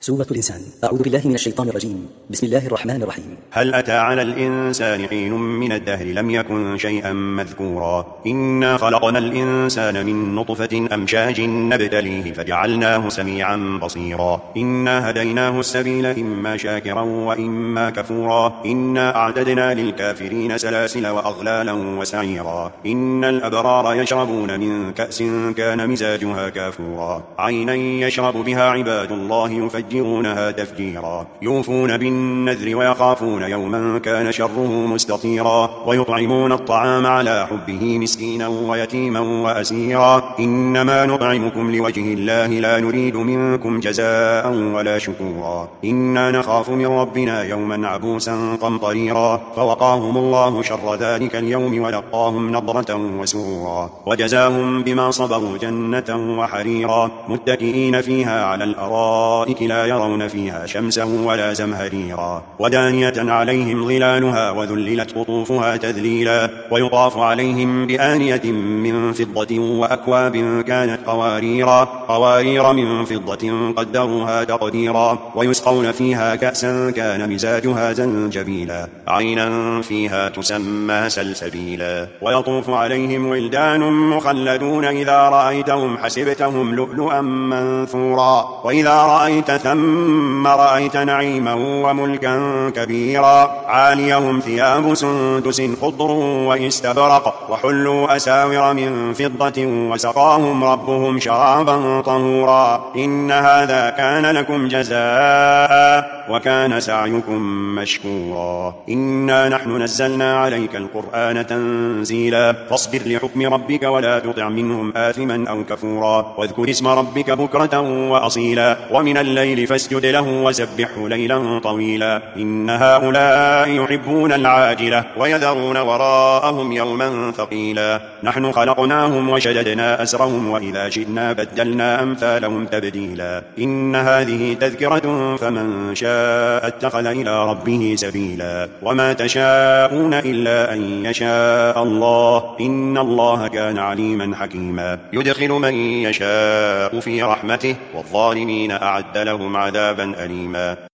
سورة الإنسان. أعوذ بالله من الشيطان الرجيم. بسم الله الرحمن الرحيم. هل أتى على الإنسان حين من الدهر لم يكن شيئا مذكورا إنا خلقنا الإنسان من نطفة أمشاج نبتليه فجعلناه سميعا بصيرا إنا هديناه السبيل إما شاكرا وإما كفورا إنا أعتدنا للكافرين سلاسل وأغلالا وسعيرا إن الأبرار يشربون من كأس كان مزاجها كافورا عينا يشرب بها عباد الله يفجرونها تفجيرا يوفون بالنذر ويخافون يوما كان شره مستطيرا ويطعمون الطعام على حبه مسكينا ويتيما وأسيرا إنما نطعمكم لوجه الله لا نريد منكم جزاء ولا شكورا إنا نخاف من ربنا يوما عبوسا قمطريرا فوقاهم الله شر ذلك اليوم ولقاهم نضرة وسرورا وجزاهم بما صبروا جنة وحريرا متكئين فيها على الأرائك لا يرون فيها شمسا ولا زمهريرا ودانية عليهم ظلالها وذللت قطوفها تذليلا ويطاف عليهم بآنية من فضة وأكواب كانت قوارير من فضة قدروها تقديرا ويسقون فيها كأسا كان مزاجها زنجبيلا عينا فيها تسمى سلسبيلا ويطوف عليهم ولدان مخلدون إذا رأيتهم حسبتهم لؤلؤا منثورا وإذا رأيت ثم رأيت نعيما وملكا كبيرا عاليهم ثياب سندس خضر واستبرق وحلوا أساور من فضة وسقاهم ربهم شرابا طهورا إن هذا كان لكم جزاء وكان سعيكم مشكورا إنا نحن نزلنا عليك القرآن تنزيلا فاصبر لحكم ربك ولا تطع منهم آثما أو كفورا واذكر اسم ربك بكرة وأصيلا ومن الليل فاسجد له وسبحه ليلا طويلا إن هؤلاء يحبون العاجلة ويذرون وراءهم يوما ثقيلا نحن خلقناهم وشددنا أسرهم وإذا شئنا بدلنا أمثالهم تبديلا إن هذه تذكرة فمن شاء اتخذ إلى ربه سبيلا وما تشاءون إلا أن يشاء الله إن الله كان عليما حكيما يدخل من يشاء في رحمته والظالمين أعد لهم عذابا أليما.